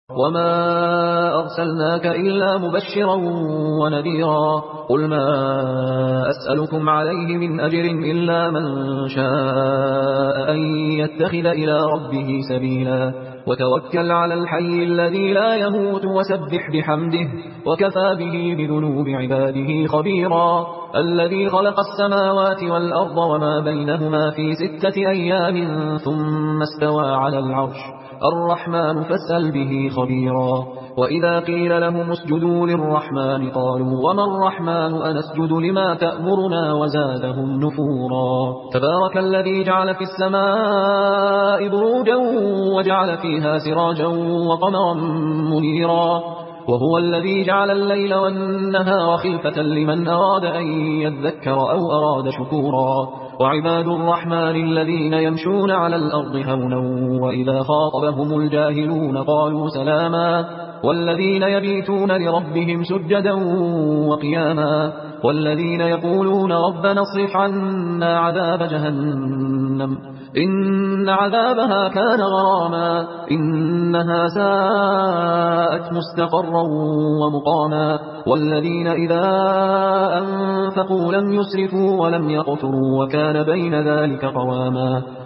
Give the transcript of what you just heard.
وما أرسلناك إلا مبشرا ونذيرا قل ما أسألكم عليه من أجر إلا من شاء أن يتخذ إلى ربه سبيلا وتوكل على الحي الذي لا يموت وسبح بحمده وكفى به بذنوب عباده خبيرا الذي خلق السماوات والأرض وما بينهما في 6 أيام ثم استوى على العرش الرحمن فاسأل به خبيرا وإذا قيل لهم اسجدوا للرحمن قالوا وما الرحمن أنسجد لما تأمرنا وزادهم نفورا تبارك الذي جعل في السماء بروجا وجعل فيها سراجا وقمرا منيرا وهو الذي جعل الليل والنهار خلفة لمن أراد أن يذكر أو أراد شكورا وعباد الرحمن الذين يمشون على الأرض هونا وإذا خاطبهم الجاهلون قالوا سلاما والذين يبيتون لربهم سجدا وقياما والذين يقولون ربنا اصرف عنا عذاب جهنم إن عذابها كان غراما إنها ساءت مستقرا ومقاما والذين إذا أنفقوا لم يسرفوا ولم يقتروا وكان بين ذلك قواما